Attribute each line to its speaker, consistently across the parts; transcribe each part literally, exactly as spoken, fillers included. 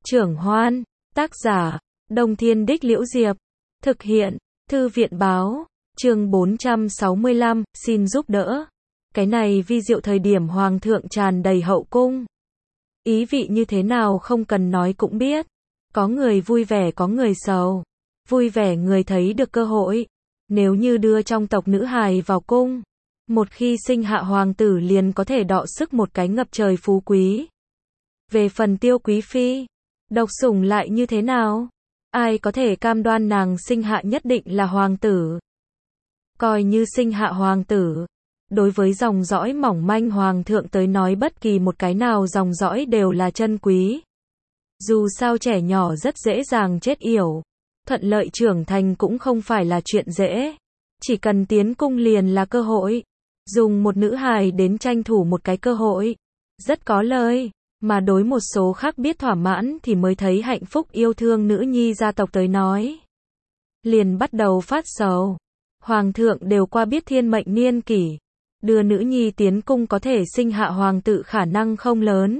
Speaker 1: Trưởng Hoan, tác giả, Đông Thiên Đích Liễu Diệp, thực hiện, Thư viện báo, chương bốn trăm sáu mươi lăm, xin giúp đỡ. Cái này vi diệu thời điểm Hoàng thượng tràn đầy hậu cung. Ý vị như thế nào không cần nói cũng biết. Có người vui vẻ có người sầu. Vui vẻ người thấy được cơ hội. Nếu như đưa trong tộc nữ hài vào cung, một khi sinh hạ hoàng tử liền có thể đọ sức một cái ngập trời phú quý. Về phần Tiêu Quý Phi, độc sủng lại như thế nào? Ai có thể cam đoan nàng sinh hạ nhất định là hoàng tử? Coi như sinh hạ hoàng tử, đối với dòng dõi mỏng manh hoàng thượng tới nói bất kỳ một cái nào dòng dõi đều là chân quý. Dù sao trẻ nhỏ rất dễ dàng chết yểu, thuận lợi trưởng thành cũng không phải là chuyện dễ. Chỉ cần tiến cung liền là cơ hội. Dùng một nữ hài đến tranh thủ một cái cơ hội, rất có lời. Mà đối một số khác biết thỏa mãn thì mới thấy hạnh phúc yêu thương nữ nhi gia tộc tới nói, liền bắt đầu phát sầu. Hoàng thượng đều qua biết thiên mệnh niên kỷ, đưa nữ nhi tiến cung có thể sinh hạ hoàng tử khả năng không lớn.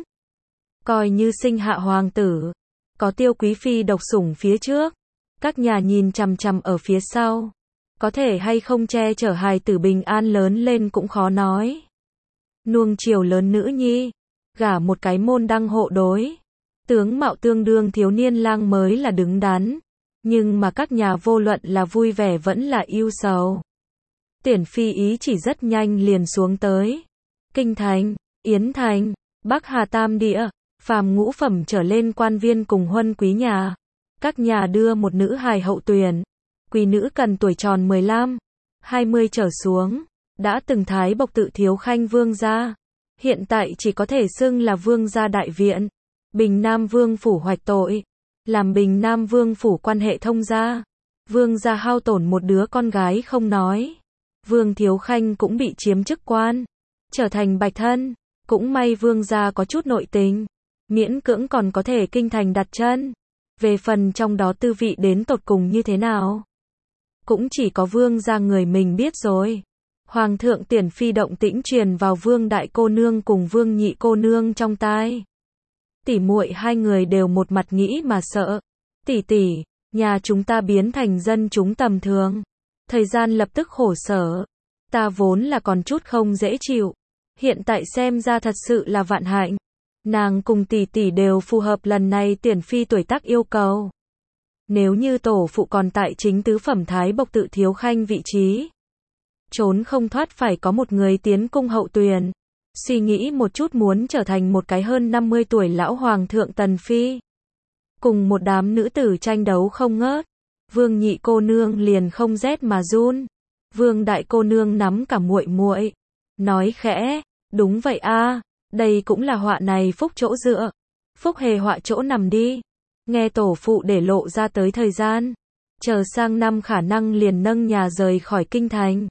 Speaker 1: Coi như sinh hạ hoàng tử, có Tiêu Quý Phi độc sủng phía trước, các nhà nhìn chằm chằm ở phía sau, có thể hay không che chở hài tử bình an lớn lên cũng khó nói. Nuông chiều lớn nữ nhi, gả một cái môn đăng hộ đối, tướng mạo tương đương thiếu niên lang mới là đứng đắn. Nhưng mà các nhà vô luận là vui vẻ vẫn là ưu sầu. Tiển Phi ý chỉ rất nhanh liền xuống tới. Kinh Thành, Yến Thành, Bắc Hà Tam Địa, phàm ngũ phẩm trở lên quan viên cùng huân quý nhà. Các nhà đưa một nữ hài hậu tuyển. Quý nữ cần tuổi tròn mười lăm, hai mươi trở xuống. Đã từng thái bộc tự thiếu khanh vương gia. Hiện tại chỉ có thể xưng là vương gia đại viện. Bình Nam Vương phủ hoạch tội. Làm Bình Nam Vương phủ quan hệ thông gia. Vương gia hao tổn một đứa con gái không nói. Vương Thiếu Khanh cũng bị chiếm chức quan. Trở thành bạch thân. Cũng may vương gia có chút nội tình. Miễn cưỡng còn có thể kinh thành đặt chân. Về phần trong đó tư vị đến tột cùng như thế nào, cũng chỉ có vương gia người mình biết rồi. Hoàng thượng Tiển Phi động tĩnh truyền vào vương đại cô nương cùng vương nhị cô nương trong tai. Tỷ muội hai người đều một mặt nghĩ mà sợ. Tỷ tỷ, nhà chúng ta biến thành dân chúng tầm thường. Thời gian lập tức khổ sở. Ta vốn là còn chút không dễ chịu. Hiện tại xem ra thật sự là vạn hạnh. Nàng cùng tỷ tỷ đều phù hợp lần này Tiển Phi tuổi tác yêu cầu. Nếu như tổ phụ còn tại chính tứ phẩm thái bộc tự thiếu khanh vị trí, trốn không thoát phải có một người tiến cung hậu tuyển. Suy nghĩ một chút muốn trở thành một cái hơn năm mươi tuổi lão hoàng thượng Tần Phi. Cùng một đám nữ tử tranh đấu không ngớt. Vương nhị cô nương liền không rét mà run. Vương đại cô nương nắm cả muội muội, nói khẽ, đúng vậy a, đây cũng là họa này phúc chỗ dựa. Phúc hề họa chỗ nằm đi. Nghe tổ phụ để lộ ra tới thời gian. Chờ sang năm khả năng liền nâng nhà rời khỏi kinh thành.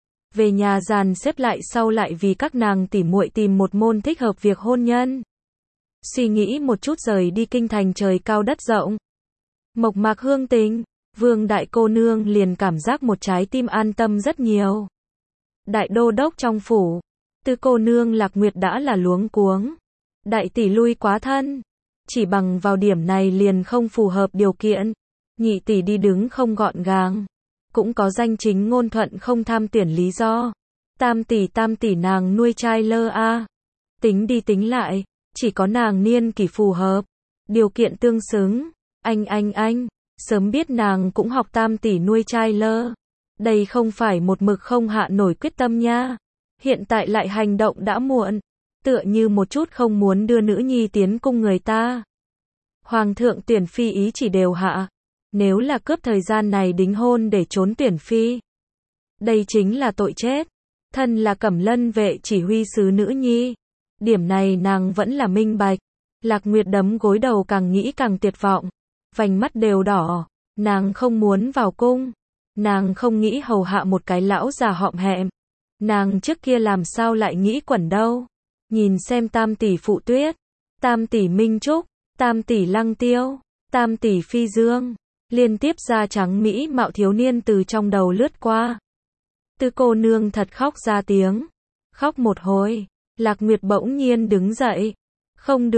Speaker 1: Về nhà dàn xếp lại sau lại vì các nàng tỉ muội tìm một môn thích hợp việc hôn nhân. Suy nghĩ một chút rời đi kinh thành trời cao đất rộng. Mộc mạc hương tình, vương đại cô nương liền cảm giác một trái tim an tâm rất nhiều. Đại đô đốc trong phủ, tư cô nương Lạc Nguyệt đã là luống cuống. Đại tỷ lui quá thân, chỉ bằng vào điểm này liền không phù hợp điều kiện. Nhị tỷ đi đứng không gọn gàng. Cũng có danh chính ngôn thuận không tham tuyển lý do. Tam tỷ tam tỷ nàng nuôi trai lơ a. Tính đi tính lại, chỉ có nàng niên kỷ phù hợp. Điều kiện tương xứng. Anh anh anh, sớm biết nàng cũng học tam tỷ nuôi trai lơ. Đây không phải một mực không hạ nổi quyết tâm nha. Hiện tại lại hành động đã muộn. Tựa như một chút không muốn đưa nữ nhi tiến cung người ta. Hoàng thượng Tiển Phi ý chỉ đều hạ. Nếu là cướp thời gian này đính hôn để trốn Tiển Phi, đây chính là tội chết. Thân là Cẩm Lân vệ chỉ huy sứ nữ nhi, điểm này nàng vẫn là minh bạch. Lạc Nguyệt đấm gối đầu càng nghĩ càng tuyệt vọng, vành mắt đều đỏ. Nàng không muốn vào cung, nàng không nghĩ hầu hạ một cái lão già họm hẹm. Nàng trước kia làm sao lại nghĩ quẩn đâu. Nhìn xem tam tỷ Phụ Tuyết, tam tỷ Minh Trúc, tam tỷ Lăng Tiêu, tam tỷ Phi Dương, liên tiếp da trắng mỹ mạo thiếu niên từ trong đầu lướt qua. Tư cô nương thật khóc ra tiếng. Khóc một hồi, Lạc Nguyệt bỗng nhiên đứng dậy. Không được,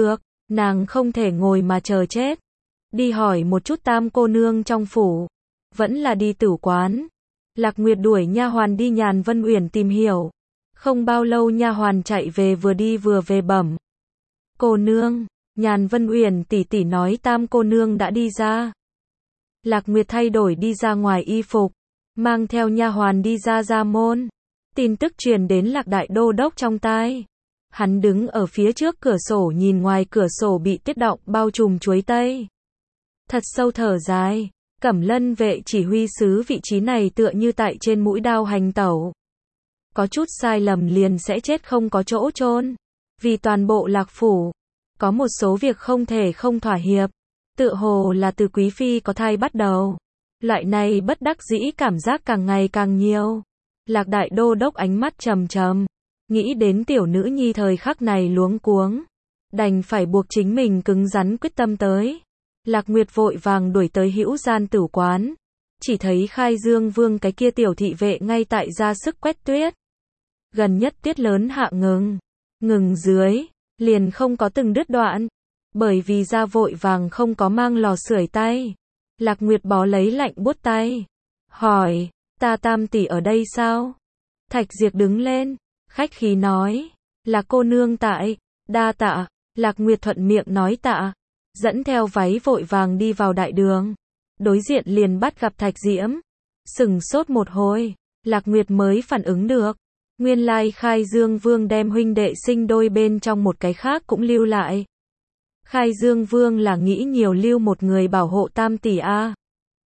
Speaker 1: Nàng không thể ngồi mà chờ chết. Đi hỏi một chút Tam cô nương trong phủ. Vẫn là đi tử quán. Lạc Nguyệt đuổi nha hoàn đi Nhàn Vân Uyển tìm hiểu. Không bao lâu nha hoàn chạy về vừa đi vừa về bẩm. Cô nương, Nhàn Vân Uyển tỷ tỷ nói Tam cô nương đã đi ra. Lạc Nguyệt thay đổi đi ra ngoài y phục, mang theo nha hoàn đi ra gia môn. Tin tức truyền đến Lạc Đại Đô Đốc trong tai. Hắn đứng ở phía trước cửa sổ nhìn ngoài cửa sổ bị tuyết động bao trùm chuối tây. Thật sâu thở dài, Cẩm Lân vệ chỉ huy sứ vị trí này tựa như tại trên mũi đao hành tẩu. Có chút sai lầm liền sẽ chết không có chỗ chôn. Vì toàn bộ Lạc phủ, có một số việc không thể không thỏa hiệp. Tựa hồ là từ quý phi có thai bắt đầu. Loại này bất đắc dĩ cảm giác càng ngày càng nhiều. Lạc Đại Đô Đốc ánh mắt trầm trầm, nghĩ đến tiểu nữ nhi thời khắc này luống cuống, đành phải buộc chính mình cứng rắn quyết tâm tới. Lạc Nguyệt vội vàng đuổi tới Hữu Gian Tử quán, chỉ thấy Khai Dương Vương cái kia tiểu thị vệ ngay tại ra sức quét tuyết. Gần nhất tuyết lớn hạ ngừng, ngừng dưới, liền không có từng đứt đoạn, bởi vì ra vội vàng không có mang lò sưởi tay. Lạc Nguyệt bó lấy lạnh buốt tay, hỏi, ta Tam tỷ ở đây sao? Thạch Diệp đứng lên, khách khí nói, là cô nương tại, đa tạ. Lạc Nguyệt thuận miệng nói tạ, dẫn theo váy vội vàng đi vào đại đường. Đối diện liền bắt gặp Thạch Diễm, sừng sốt một hồi, Lạc Nguyệt mới phản ứng được. Nguyên lai Khai Dương Vương đem huynh đệ sinh đôi bên trong một cái khác cũng lưu lại. Khai Dương Vương là nghĩ nhiều lưu một người bảo hộ Tam tỷ a.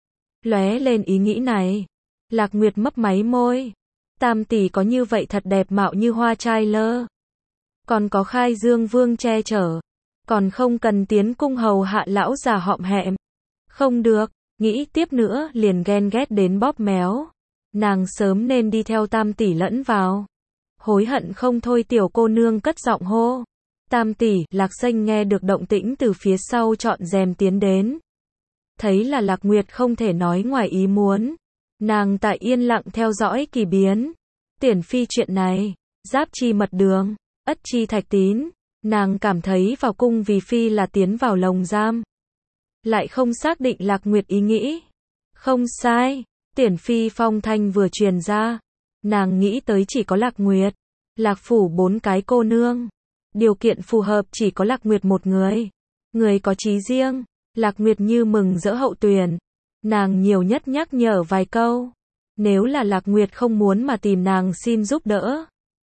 Speaker 1: Lóe lên ý nghĩ này, Lạc Nguyệt mấp máy môi. Tam tỷ có như vậy thật đẹp mạo như hoa trai lơ. Còn có Khai Dương Vương che chở, còn không cần tiến cung hầu hạ lão già họm hẹm. Không được, nghĩ tiếp nữa liền ghen ghét đến bóp méo. Nàng sớm nên đi theo Tam tỷ lẫn vào. Hối hận không thôi tiểu cô nương cất giọng hô. Tam tỷ, Lạc Xanh nghe được động tĩnh từ phía sau trọn rèm tiến đến. Thấy là Lạc Nguyệt không thể nói ngoài ý muốn. Nàng tại yên lặng theo dõi kỳ biến. Tiển phi chuyện này, giáp chi mật đường, ất chi thạch tín. Nàng cảm thấy vào cung vì phi là tiến vào lồng giam. Lại không xác định Lạc Nguyệt ý nghĩ. Không sai, Tiển phi phong thanh vừa truyền ra. Nàng nghĩ tới chỉ có Lạc Nguyệt. Lạc phủ bốn cái cô nương. Điều kiện phù hợp chỉ có Lạc Nguyệt một người. Người có chí riêng. Lạc Nguyệt như mừng rỡ hậu tuyển. Nàng nhiều nhất nhắc nhở vài câu. Nếu là Lạc Nguyệt không muốn mà tìm nàng xin giúp đỡ,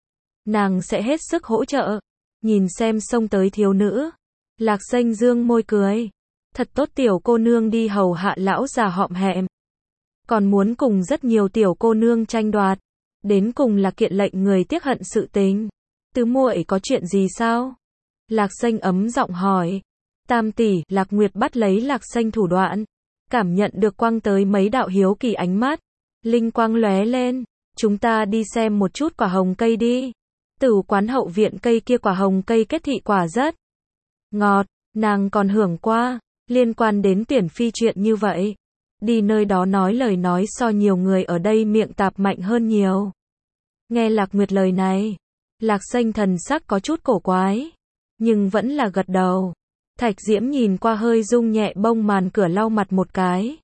Speaker 1: nàng sẽ hết sức hỗ trợ. Nhìn xem xông tới thiếu nữ, Lạc Xanh dương môi cười. Thật tốt tiểu cô nương đi hầu hạ lão già họm hẹm. Còn muốn cùng rất nhiều tiểu cô nương tranh đoạt. Đến cùng là kiện lệnh người tiếc hận sự tình. Tứ muội có chuyện gì sao? Lạc Xanh ấm giọng hỏi. Tam tỷ, Lạc Nguyệt bắt lấy Lạc Xanh thủ đoạn. Cảm nhận được quang tới mấy đạo hiếu kỳ ánh mắt. Linh quang lóe lên. Chúng ta đi xem một chút quả hồng cây đi. Tử quán hậu viện cây kia quả hồng cây kết thị quả rất ngọt. Nàng còn hưởng qua. Liên quan đến Tiển phi chuyện như vậy. Đi nơi đó nói lời nói so nhiều người ở đây miệng tạp mạnh hơn nhiều. Nghe Lạc Nguyệt lời này, Lạc Xanh thần sắc có chút cổ quái, nhưng vẫn là gật đầu. Thạch Diễm nhìn qua hơi rung nhẹ bông màn cửa lau mặt một cái.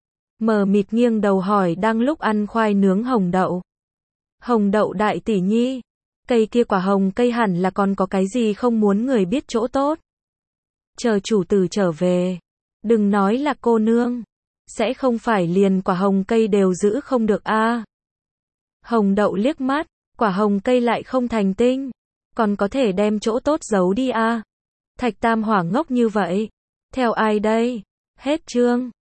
Speaker 1: Mờ mịt nghiêng đầu hỏi đang lúc ăn khoai nướng hồng đậu. Hồng đậu đại tỷ nhi, cây kia quả hồng cây hẳn là còn có cái gì không muốn người biết chỗ tốt. Chờ chủ tử trở về, đừng nói là cô nương, sẽ không phải liền quả hồng cây đều giữ không được a. À. Hồng đậu liếc mắt, quả hồng cây lại không thành tinh, còn có thể đem chỗ tốt giấu đi a. À. Thạch Tam Hỏa ngốc như vậy, theo ai đây? Hết chương.